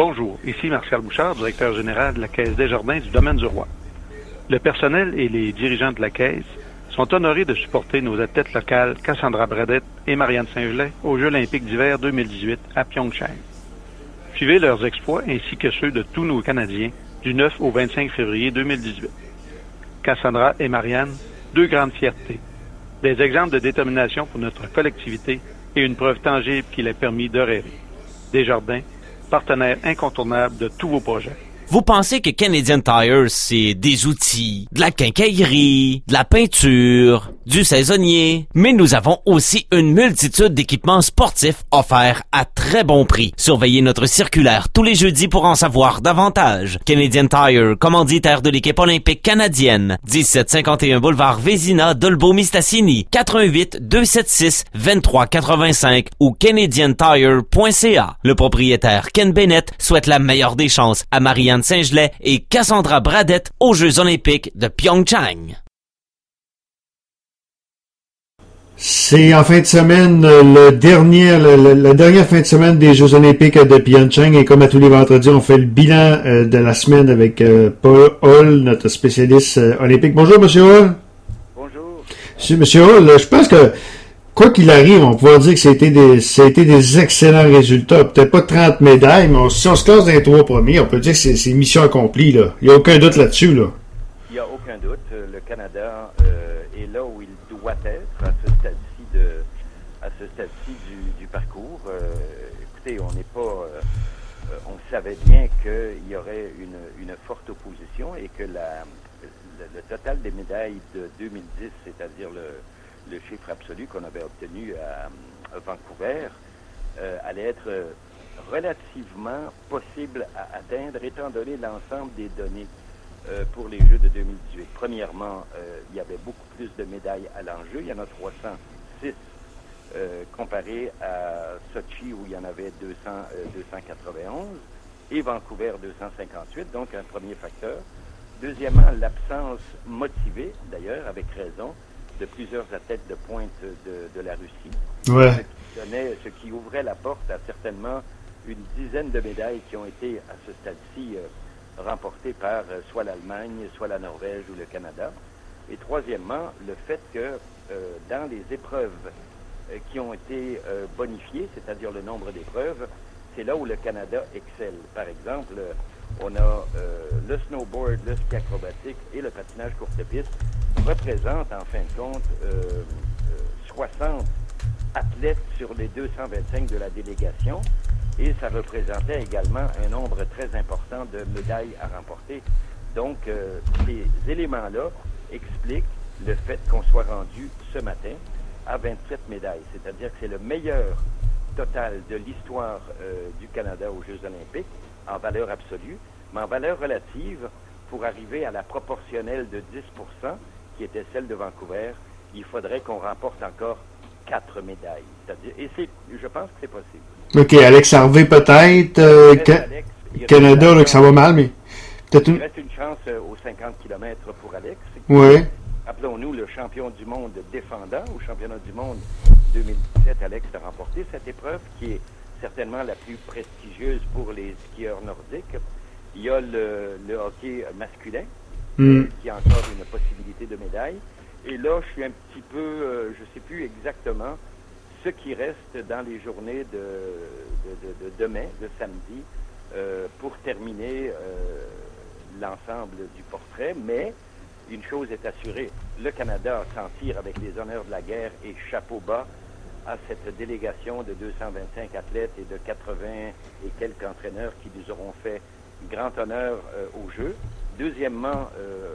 Bonjour, ici Martial Bouchard, directeur général de la Caisse Desjardins du Domaine du Roi. Le personnel et les dirigeants de la Caisse sont honorés de supporter nos athlètes locales Cassandra Bradette et Marianne Saint-Gelais aux Jeux olympiques d'hiver 2018 à Pyeongchang. Suivez leurs exploits ainsi que ceux de tous nos Canadiens du 9 au 25 février 2018. Cassandra et Marianne, deux grandes fiertés, des exemples de détermination pour notre collectivité et une preuve tangible qu'il est permis de rêver. Desjardins, partenaire incontournable de tous vos projets. Vous pensez que Canadian Tire, c'est des outils, de la quincaillerie, de la peinture, du saisonnier, mais nous avons aussi une multitude d'équipements sportifs offerts à très bon prix. Surveillez notre circulaire tous les jeudis pour en savoir davantage. Canadian Tire, commanditaire de l'équipe olympique canadienne, 1751 boulevard Vézina, Dolbeau-Mistassini, 88-276-2385 ou canadiantire.ca. Le propriétaire Ken Bennett souhaite la meilleure des chances à Marianne Saint-Gelais et Cassandra Bradette aux Jeux olympiques de Pyeongchang. C'est en fin de semaine, la dernière fin de semaine des Jeux olympiques de Pyeongchang, et comme à tous les vendredis, on fait le bilan de la semaine avec Paul Hall, notre spécialiste olympique. Bonjour, Monsieur Hall. Bonjour. Monsieur Hall, je pense que quoi qu'il arrive, on peut dire que ça a été des excellents résultats. Peut-être pas 30 médailles, mais si on se classe dans les 3 premiers, on peut dire que c'est mission accomplie, là. Il n'y a aucun doute là-dessus, là. Il n'y a aucun doute. Le Canada est là où il doit être à ce stade-ci du parcours. Écoutez, on n'est pas... on savait bien qu'il y aurait une forte opposition et que le total des médailles de 2010, c'est-à-dire le chiffre absolu qu'on avait obtenu à Vancouver, allait être relativement possible à atteindre étant donné l'ensemble des données pour les Jeux de 2018. Premièrement, il y avait beaucoup plus de médailles à l'enjeu. Il y en a 306 comparé à Sochi où il y en avait 291 et Vancouver 258, donc un premier facteur. Deuxièmement, l'absence motivée, d'ailleurs, avec raison, de plusieurs athlètes de pointe de la Russie. Ouais. Ce qui ouvrait la porte à certainement une dizaine de médailles qui ont été, à ce stade-ci, remportées par soit l'Allemagne, soit la Norvège ou le Canada. Et troisièmement, le fait que dans les épreuves qui ont été bonifiées, c'est-à-dire le nombre d'épreuves, c'est là où le Canada excelle. Par exemple, on a le snowboard, le ski acrobatique et le patinage courte piste représentent en fin de compte 60 athlètes sur les 225 de la délégation et ça représentait également un nombre très important de médailles à remporter. Donc, ces éléments-là expliquent le fait qu'on soit rendu ce matin à 27 médailles, c'est-à-dire que c'est le meilleur total de l'histoire du Canada aux Jeux olympiques en valeur absolue, mais en valeur relative, pour arriver à la proportionnelle de 10%, qui était celle de Vancouver, il faudrait qu'on remporte encore 4 médailles. C'est-à-dire, et je pense que c'est possible. OK, Alex Harvey peut-être, Canada, là, que ça va mal, mais peut-être il reste une chance aux 50 km pour Alex. Oui. Appelons-nous le champion du monde défendant, au championnat du monde 2017, Alex a remporté cette épreuve qui est certainement la plus prestigieuse pour les skieurs nordiques. Il y a le hockey masculin, qui a encore une possibilité de médaille. Et là, je suis un petit peu, je ne sais plus exactement ce qui reste dans les journées de demain, de samedi, pour terminer l'ensemble du portrait. Mais une chose est assurée, le Canada s'en tire avec les honneurs de la guerre et chapeau bas à cette délégation de 225 athlètes et de 80 et quelques entraîneurs qui nous auront fait grand honneur aux Jeux. Deuxièmement,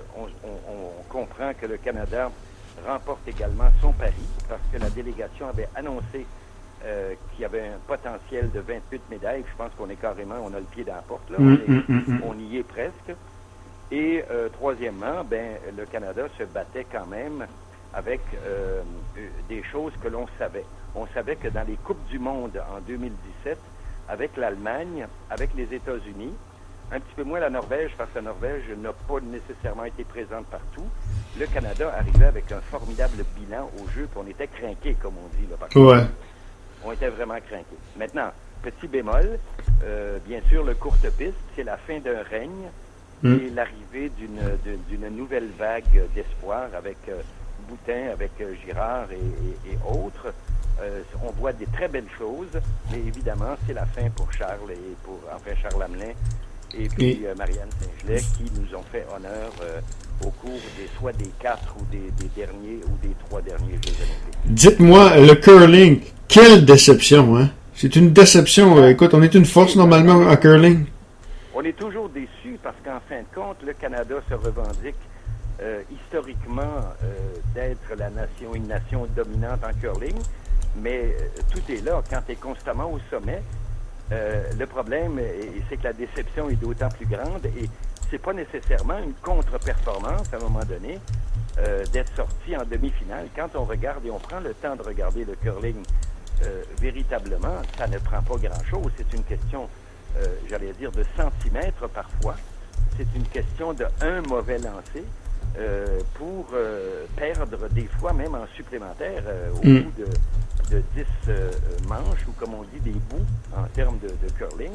on comprend que le Canada remporte également son pari parce que la délégation avait annoncé qu'il y avait un potentiel de 28 médailles. Je pense qu'on est carrément, on a le pied dans la porte, là. On y est presque. Et troisièmement, le Canada se battait quand même avec des choses que l'on savait. On savait que dans les Coupes du Monde en 2017, avec l'Allemagne, avec les États-Unis, un petit peu moins la Norvège, parce que la Norvège n'a pas nécessairement été présente partout, le Canada arrivait avec un formidable bilan au jeu, puis on était craqués, comme on dit. Là, ouais. On était vraiment craqués. Maintenant, petit bémol, bien sûr, le courte piste, c'est la fin d'un règne et l'arrivée d'une nouvelle vague d'espoir avec Boutin, avec Girard et autres. On voit des très belles choses, mais évidemment, c'est la fin pour Charles et Charles Hamelin et puis Marianne Saint-Gelais qui nous ont fait honneur au cours soit des 4 ou des derniers ou des 3 derniers Jeux olympiques. Dites-moi, le curling, quelle déception, hein? C'est une déception. Écoute, on est une force normalement en curling. On est toujours déçus parce qu'en fin de compte, le Canada se revendique historiquement d'être une nation dominante en curling, mais tout est là quand tu es constamment au sommet. Le problème, c'est que la déception est d'autant plus grande et c'est pas nécessairement une contre-performance à un moment donné d'être sorti en demi-finale. Quand on regarde et on prend le temps de regarder le curling véritablement, ça ne prend pas grand-chose. C'est une question, j'allais dire, de centimètres parfois. C'est une question d'un mauvais lancer pour perdre des fois même en supplémentaire au bout de 10 manches ou comme on dit des bouts en termes de curling.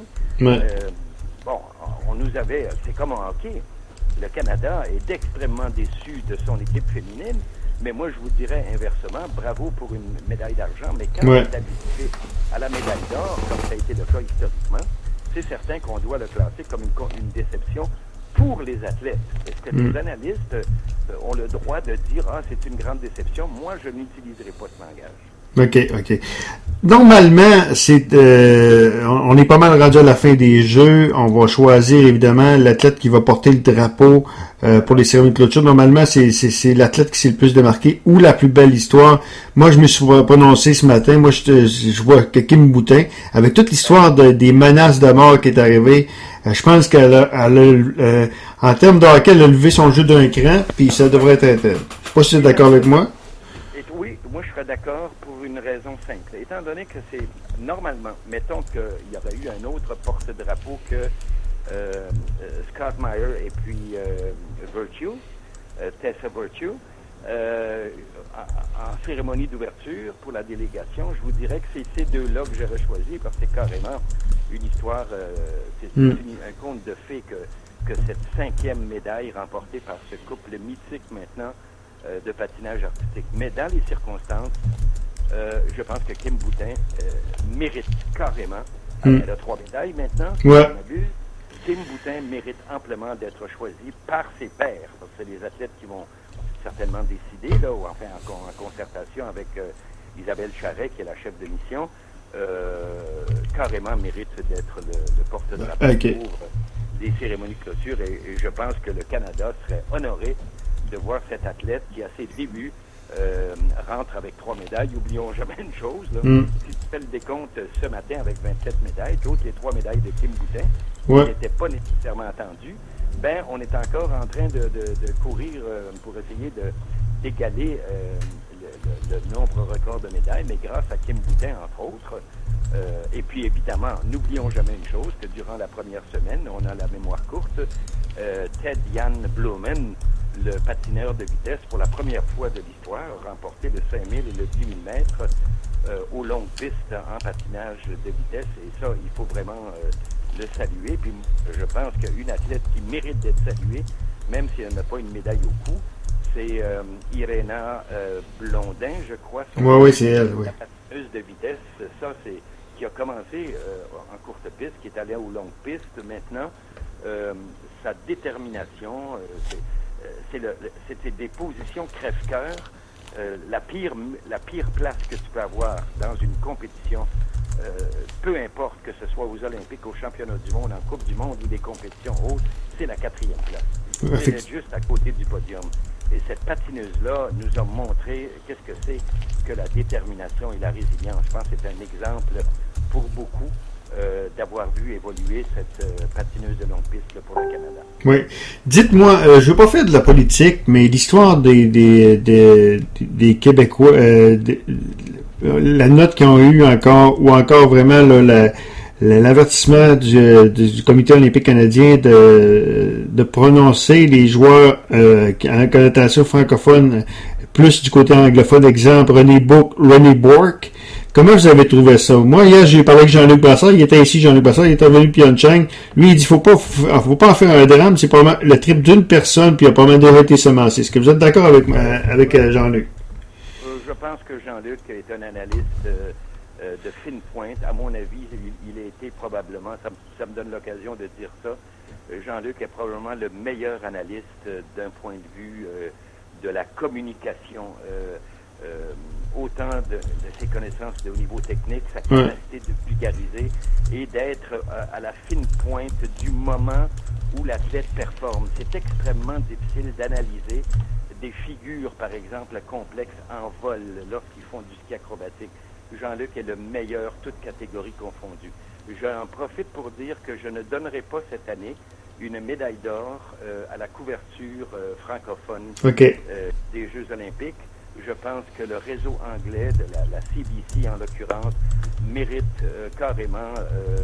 On nous avait, c'est comme en hockey. Le Canada est extrêmement déçu de son équipe féminine, mais moi je vous dirais inversement, bravo pour une médaille d'argent, mais quand on est habitué à la médaille d'or, comme ça a été le cas historiquement, c'est certain qu'on doit le classer comme une déception pour les athlètes. Est-ce que les analystes ont le droit de dire « Ah, c'est une grande déception ». Moi, je n'utiliserai pas ce langage. OK. Normalement, on est pas mal rendu à la fin des Jeux. On va choisir, évidemment, l'athlète qui va porter le drapeau pour les cérémonies de clôture. Normalement, c'est l'athlète qui s'est le plus démarqué ou la plus belle histoire. Moi, je me suis prononcé ce matin. Moi, je vois que Kim Boutin, avec toute l'histoire des menaces de mort qui est arrivée, je pense qu'elle a en termes de hockey, elle a levé son jeu d'un cran, puis ça devrait être elle. Je sais pas si tu es d'accord avec moi. Oui, moi je serais d'accord pour une raison simple. Étant donné que c'est normalement, mettons qu'il y aurait eu un autre porte-drapeau que Scott Meyer et puis Tessa Virtue, en cérémonie d'ouverture pour la délégation, je vous dirais que c'est ces deux-là que j'aurais choisi parce que c'est carrément une histoire, c'est un conte de fées que cette 5e médaille remportée par ce couple mythique maintenant de patinage artistique. Mais dans les circonstances, je pense que Kim Boutin mérite carrément. Elle a 3 médailles maintenant, si on abuse. Kim Boutin mérite amplement d'être choisie par ses pairs. Parce que c'est les athlètes qui vont certainement décider, là, ou enfin en concertation avec Isabelle Charret, qui est la chef de mission, carrément mérite d'être le porte-drapeau pour des cérémonies de clôture. Et je pense que le Canada serait honoré de voir cet athlète qui, à ses débuts, rentre avec 3 médailles. Oublions jamais une chose, là. Si tu fais le décompte ce matin avec 27 médailles, toutes les 3 médailles de Kim Boutin, qui n'étaient pas nécessairement attendues, on est encore en train de courir pour essayer d'égaler le nombre record de médailles, mais grâce à Kim Boutin, entre autres. Et puis, évidemment, n'oublions jamais une chose, que durant la première semaine, on a la mémoire courte, Ted Jan Blumen, le patineur de vitesse, pour la première fois de l'histoire, a remporté le 5000 et le 10 000 mètres aux longues pistes en patinage de vitesse. Et ça, il faut vraiment le saluer. Puis, je pense qu'une athlète qui mérite d'être saluée, même si elle n'a pas une médaille au cou, c'est Irena Blondin, je crois. Oui, c'est elle, oui. La patineuse de vitesse, ça, c'est qui a commencé en courte piste, qui est allée aux longues pistes. Maintenant, sa détermination, c'est des positions crève-cœur. La pire place que tu peux avoir dans une compétition, peu importe que ce soit aux Olympiques, aux Championnats du monde, en Coupe du monde ou des compétitions hautes, c'est la 4e place. Elle est juste à côté du podium. Et cette patineuse-là nous a montré qu'est-ce que c'est que la détermination et la résilience. Je pense que c'est un exemple pour beaucoup d'avoir vu évoluer cette patineuse de longue piste là, pour le Canada. Oui. Dites-moi, je ne veux pas faire de la politique, mais l'histoire des Québécois, la note qu'ils ont eue encore, ou encore vraiment là, l'avertissement du Comité olympique canadien de prononcer les joueurs en connotation francophone plus du côté anglophone, exemple René Bourque. Comment vous avez trouvé ça? Moi, hier, j'ai parlé avec Jean-Luc Brassard. Il était ici, Jean-Luc Brassard. Il était revenu de Pyeongchang. Lui, il dit, faut pas en faire un drame. C'est probablement le trip d'une personne, puis il a probablement déjà été semencé. Est-ce que vous êtes d'accord avec Jean-Luc? Je pense que Jean-Luc est un analyste de fine pointe. À mon avis, il a été probablement, ça me donne l'occasion de dire ça, Jean-Luc est probablement le meilleur analyste d'un point de vue de la communication. Autant de ses connaissances au niveau technique, sa capacité de vulgariser et d'être à la fine pointe du moment où l'athlète performe. C'est extrêmement difficile d'analyser des figures, par exemple, complexes en vol lorsqu'ils font du ski acrobatique. Jean-Luc est le meilleur, toutes catégories confondues. J'en profite pour dire que je ne donnerai pas cette année une médaille d'or à la couverture francophone des Jeux olympiques. Je pense que le réseau anglais de la CBC, en l'occurrence, mérite carrément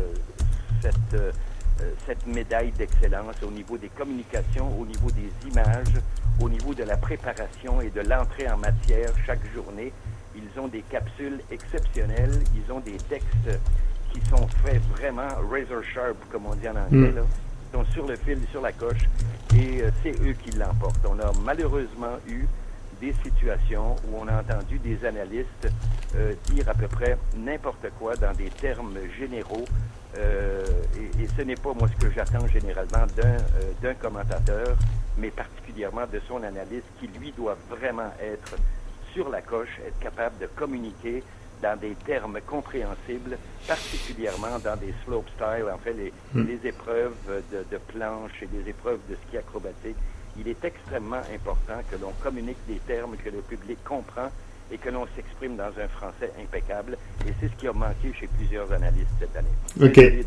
cette médaille d'excellence au niveau des communications, au niveau des images, au niveau de la préparation et de l'entrée en matière chaque journée. Ils ont des capsules exceptionnelles, ils ont des textes qui sont faits vraiment razor sharp, comme on dit en anglais, là. Ils sont sur le fil, sur la coche, et c'est eux qui l'emportent. On a malheureusement eu des situations où on a entendu des analystes dire à peu près n'importe quoi dans des termes généraux, et ce n'est pas moi ce que j'attends généralement d'un commentateur, mais particulièrement de son analyste qui lui doit vraiment être sur la coche, être capable de communiquer dans des termes compréhensibles, particulièrement dans des slopestyle, en fait les épreuves de planche et les épreuves de ski acrobatique. Il est extrêmement important que l'on communique des termes que le public comprend et que l'on s'exprime dans un français impeccable. Et c'est ce qui a manqué chez plusieurs analystes cette année.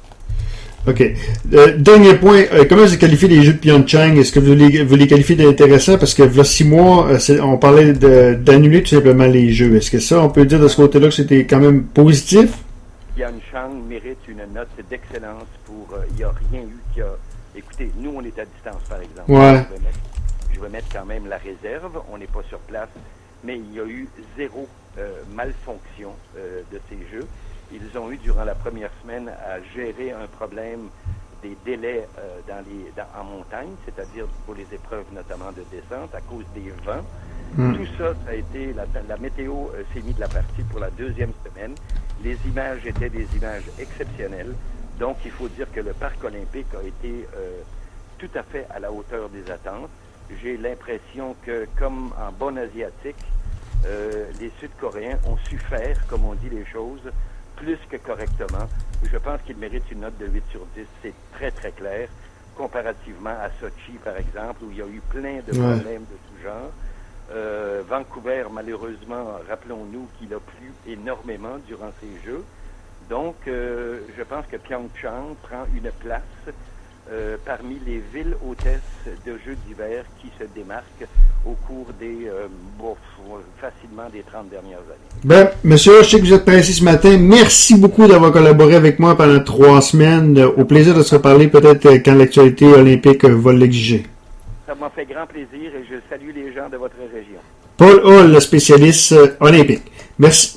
OK. Dernier point, comment vous qualifiez les Jeux de Pyeongchang? Est-ce que vous les qualifiez d'intéressants? Parce que, il y a 6 mois, on parlait d'annuler tout simplement les Jeux. Est-ce que ça, on peut dire de ce côté-là que c'était quand même positif? Pyeongchang mérite une note d'excellence pour... il n'y a rien eu qui a... Écoutez, nous, on est à distance, par exemple. Ouais. Je vais mettre quand même la réserve. On n'est pas sur place. Mais il y a eu 0 malfonction de ces Jeux. Ils ont eu, durant la première semaine, à gérer un problème des délais en montagne, c'est-à-dire pour les épreuves notamment de descente, à cause des vents. Tout ça, ça a été... La météo s'est mise de la partie pour la 2e semaine. Les images étaient des images exceptionnelles. Donc, il faut dire que le parc olympique a été tout à fait à la hauteur des attentes. J'ai l'impression que, comme en bon asiatique, les Sud-Coréens ont su faire, comme on dit les choses, plus que correctement. Je pense qu'ils méritent une note de 8 sur 10. C'est très, très clair, comparativement à Sochi, par exemple, où il y a eu plein de problèmes de tout genre. Vancouver, malheureusement, rappelons-nous qu'il a plu énormément durant ces Jeux. Donc, je pense que Pyeongchang prend une place parmi les villes hôtesses de Jeux d'hiver qui se démarquent au cours des, facilement des 30 dernières années. Ben, monsieur, je sais que vous êtes pressé ce matin. Merci beaucoup d'avoir collaboré avec moi pendant 3 semaines. Au plaisir de se reparler peut-être quand l'actualité olympique va l'exiger. Ça m'a fait grand plaisir et je salue les gens de votre région. Paul Hull, le spécialiste olympique. Merci.